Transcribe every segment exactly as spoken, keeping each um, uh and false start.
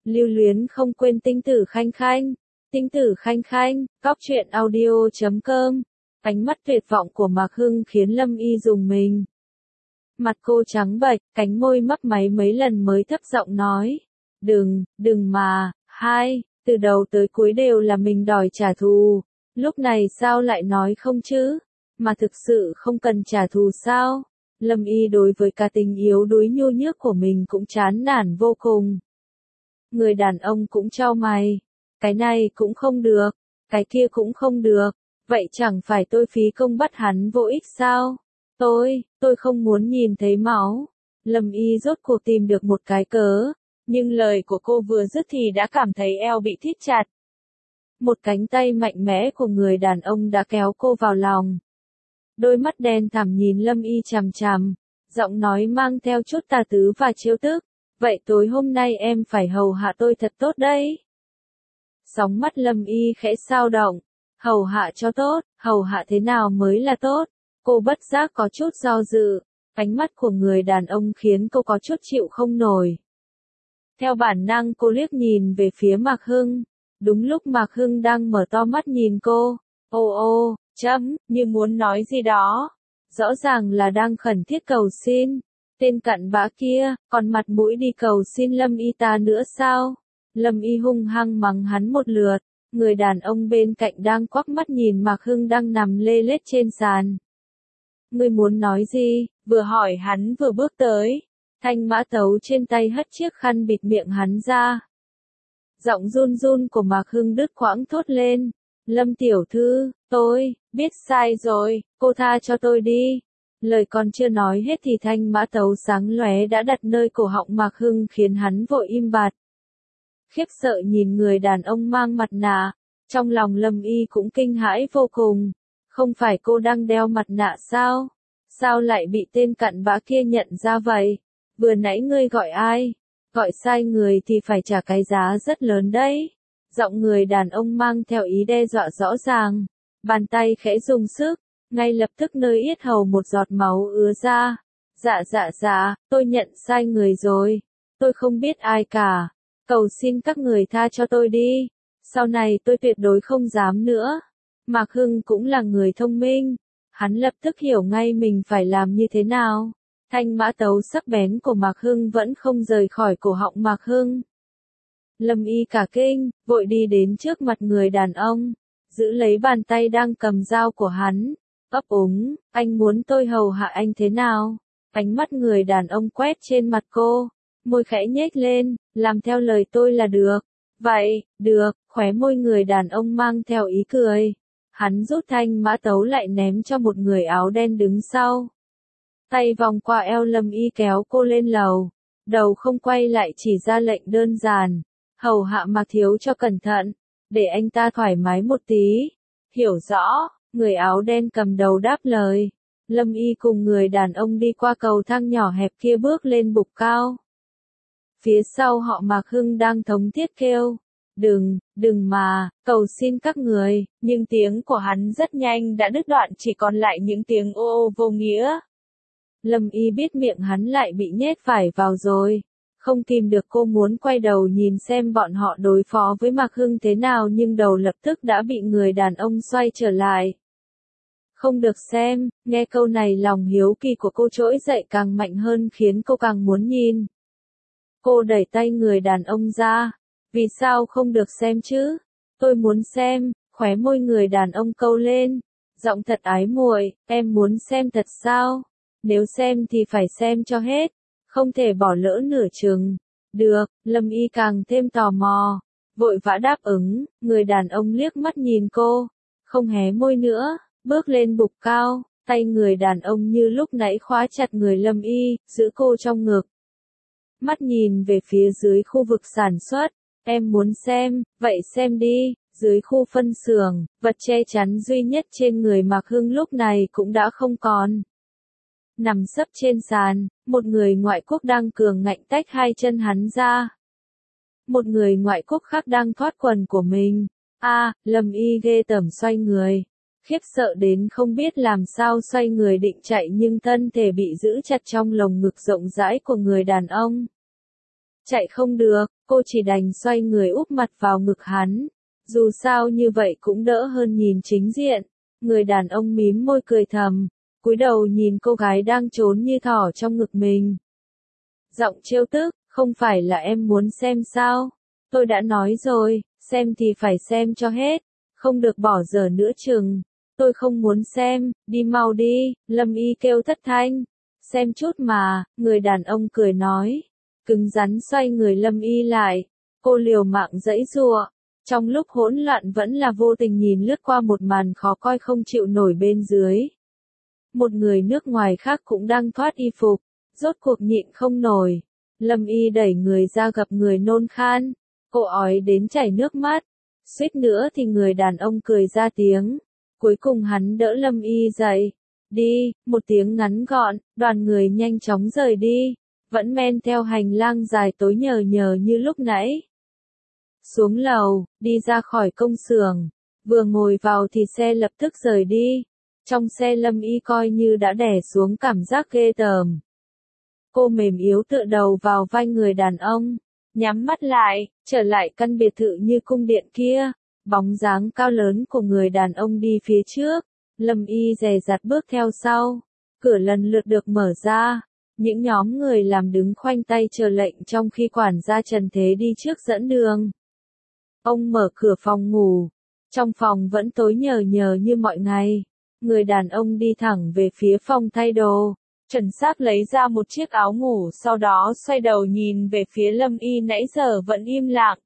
Lưu luyến không quên tinh tử khanh khanh. Tinh tử khanh khanh, cóc truyện audio chấm com. Ánh mắt tuyệt vọng của Mạc Hưng khiến Lâm Y rùng mình. Mặt cô trắng bệch, cánh môi mấp máy mấy lần mới thấp giọng nói. Đừng, đừng mà, hai, từ đầu tới cuối đều là mình đòi trả thù. Lúc này sao lại nói không chứ? Mà thực sự không cần trả thù sao? Lâm Y đối với cá tính yếu đuối nhu nhước của mình cũng chán nản vô cùng. Người đàn ông cũng chau mày. Cái này cũng không được, cái kia cũng không được. Vậy chẳng phải tôi phí công bắt hắn vô ích sao? Tôi, tôi không muốn nhìn thấy máu. Lâm Y rốt cuộc tìm được một cái cớ. Nhưng lời của cô vừa dứt thì đã cảm thấy eo bị thít chặt. Một cánh tay mạnh mẽ của người đàn ông đã kéo cô vào lòng. Đôi mắt đen thẳm nhìn Lâm Y chằm chằm, giọng nói mang theo chút tà tứ và trêu tức. Vậy tối hôm nay em phải hầu hạ tôi thật tốt đấy. Sóng mắt Lâm Y khẽ xao động. Hầu hạ cho tốt, hầu hạ thế nào mới là tốt? Cô bất giác có chút do dự. Ánh mắt của người đàn ông khiến cô có chút chịu không nổi. Theo bản năng cô liếc nhìn về phía Mạc Hưng. Đúng lúc Mạc Hưng đang mở to mắt nhìn cô. Ô ô, chấm, như muốn nói gì đó. Rõ ràng là đang khẩn thiết cầu xin. Tên cặn bã kia, còn mặt mũi đi cầu xin Lâm Y ta nữa sao? Lâm Y hung hăng mắng hắn một lượt. Người đàn ông bên cạnh đang quắc mắt nhìn Mạc Hưng đang nằm lê lết trên sàn. Ngươi muốn nói gì? Vừa hỏi hắn vừa bước tới. Thanh mã tấu trên tay hất chiếc khăn bịt miệng hắn ra. Giọng run run của Mạc Hưng đứt quãng thốt lên. Lâm tiểu thư, tôi, biết sai rồi, cô tha cho tôi đi. Lời còn chưa nói hết thì thanh mã tấu sáng lóe đã đặt nơi cổ họng Mạc Hưng khiến hắn vội im bặt. Khiếp sợ nhìn người đàn ông mang mặt nạ. Trong lòng Lâm Y cũng kinh hãi vô cùng. Không phải cô đang đeo mặt nạ sao? Sao lại bị tên cặn bã kia nhận ra vậy? Vừa nãy ngươi gọi ai? Gọi sai người thì phải trả cái giá rất lớn đấy. Giọng người đàn ông mang theo ý đe dọa rõ ràng. Bàn tay khẽ dùng sức. Ngay lập tức nơi yết hầu một giọt máu ứa ra. Dạ dạ dạ, tôi nhận sai người rồi. Tôi không biết ai cả. Cầu xin các người tha cho tôi đi. Sau này tôi tuyệt đối không dám nữa. Mạc Hưng cũng là người thông minh. Hắn lập tức hiểu ngay mình phải làm như thế nào. Thanh mã tấu sắc bén của Mạc Hưng vẫn không rời khỏi cổ họng Mạc Hưng. Lâm Y cả kinh, vội đi đến trước mặt người đàn ông. Giữ lấy bàn tay đang cầm dao của hắn. Ấp úng, anh muốn tôi hầu hạ anh thế nào? Ánh mắt người đàn ông quét trên mặt cô. Môi khẽ nhếch lên, làm theo lời tôi là được. Vậy, được, khóe môi người đàn ông mang theo ý cười. Hắn rút thanh mã tấu lại ném cho một người áo đen đứng sau. Tay vòng qua eo Lâm Y kéo cô lên lầu. Đầu không quay lại chỉ ra lệnh đơn giản. Hầu hạ Mạc thiếu cho cẩn thận. Để anh ta thoải mái một tí. Hiểu rõ, người áo đen cầm đầu đáp lời. Lâm Y cùng người đàn ông đi qua cầu thang nhỏ hẹp kia bước lên bục cao. Phía sau họ Mạc Hưng đang thống thiết kêu. Đừng, đừng mà, cầu xin các người, nhưng tiếng của hắn rất nhanh đã đứt đoạn chỉ còn lại những tiếng ô ô vô nghĩa. Lâm Y biết miệng hắn lại bị nhét phải vào rồi. Không kìm được cô muốn quay đầu nhìn xem bọn họ đối phó với Mạc Hưng thế nào nhưng đầu lập tức đã bị người đàn ông xoay trở lại. Không được xem, nghe câu này lòng hiếu kỳ của cô trỗi dậy càng mạnh hơn khiến cô càng muốn nhìn. Cô đẩy tay người đàn ông ra. Vì sao không được xem chứ? Tôi muốn xem, khóe môi người đàn ông câu lên. Giọng thật ái muội, em muốn xem thật sao? Nếu xem thì phải xem cho hết. Không thể bỏ lỡ nửa chừng. Được, Lâm Y càng thêm tò mò. Vội vã đáp ứng, người đàn ông liếc mắt nhìn cô. Không hé môi nữa, bước lên bục cao. Tay người đàn ông như lúc nãy khóa chặt người Lâm Y, giữ cô trong ngực. Mắt nhìn về phía dưới khu vực sản xuất. Em muốn xem, vậy xem đi. Dưới khu phân xưởng, vật che chắn duy nhất trên người Mạc Hưng lúc này cũng đã không còn. Nằm sấp trên sàn, một người ngoại quốc đang cường ngạnh tách hai chân hắn ra. Một người ngoại quốc khác đang thoát quần của mình. A, à, Lâm Y ghê tởm xoay người. Khiếp sợ đến không biết làm sao xoay người định chạy nhưng thân thể bị giữ chặt trong lồng ngực rộng rãi của người đàn ông. Chạy không được, cô chỉ đành xoay người úp mặt vào ngực hắn. Dù sao như vậy cũng đỡ hơn nhìn chính diện. Người đàn ông mím môi cười thầm, cúi đầu nhìn cô gái đang trốn như thỏ trong ngực mình. Giọng trêu tức, không phải là em muốn xem sao? Tôi đã nói rồi, xem thì phải xem cho hết, không được bỏ dở nữa chừng. Tôi không muốn xem, đi mau đi, Lâm Y kêu thất thanh. Xem chút mà, người đàn ông cười nói. Cứng rắn xoay người Lâm Y lại. Cô liều mạng giãy giụa. Trong lúc hỗn loạn vẫn là vô tình nhìn lướt qua một màn khó coi không chịu nổi bên dưới. Một người nước ngoài khác cũng đang thoát y phục, rốt cuộc nhịn không nổi. Lâm Y đẩy người ra gặp người nôn khan. Cô ói đến chảy nước mắt. Suýt nữa thì người đàn ông cười ra tiếng. Cuối cùng hắn đỡ Lâm Y dậy. Đi, một tiếng ngắn gọn, đoàn người nhanh chóng rời đi. Vẫn men theo hành lang dài tối nhờ nhờ như lúc nãy. Xuống lầu, đi ra khỏi công xưởng. Vừa ngồi vào thì xe lập tức rời đi. Trong xe Lâm Y coi như đã đè xuống cảm giác ghê tởm. Cô mềm yếu tựa đầu vào vai người đàn ông. Nhắm mắt lại, trở lại căn biệt thự như cung điện kia. Bóng dáng cao lớn của người đàn ông đi phía trước. Lâm Y dè dặt bước theo sau. Cửa lần lượt được mở ra. Những nhóm người làm đứng khoanh tay chờ lệnh trong khi quản gia Trần Thế đi trước dẫn đường. Ông mở cửa phòng ngủ. Trong phòng vẫn tối nhờ nhờ như mọi ngày. Người đàn ông đi thẳng về phía phòng thay đồ. Trần Sáp lấy ra một chiếc áo ngủ sau đó xoay đầu nhìn về phía Lâm Y nãy giờ vẫn im lặng.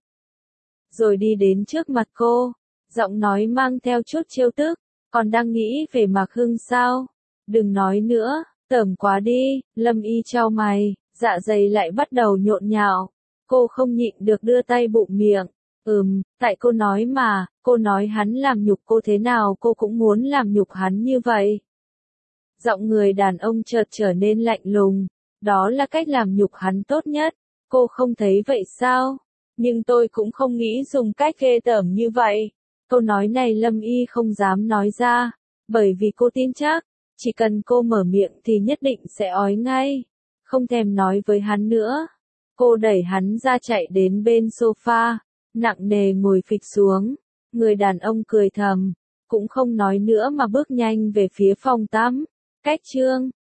Rồi đi đến trước mặt cô. Giọng nói mang theo chút trêu tức. Còn đang nghĩ về Mạc Hưng sao? Đừng nói nữa, tởm quá đi. Lâm Y chau mày, dạ dày lại bắt đầu nhộn nhạo. Cô không nhịn được đưa tay bụng miệng. Ừm, tại cô nói mà, cô nói hắn làm nhục cô thế nào cô cũng muốn làm nhục hắn như vậy. Giọng người đàn ông chợt trở nên lạnh lùng. Đó là cách làm nhục hắn tốt nhất. Cô không thấy vậy sao? Nhưng tôi cũng không nghĩ dùng cách ghê tởm như vậy. Câu nói này Lâm Y không dám nói ra. Bởi vì cô tin chắc, chỉ cần cô mở miệng thì nhất định sẽ ói ngay. Không thèm nói với hắn nữa. Cô đẩy hắn ra chạy đến bên sofa. Nặng nề ngồi phịch xuống. Người đàn ông cười thầm. Cũng không nói nữa mà bước nhanh về phía phòng tắm. Cách chương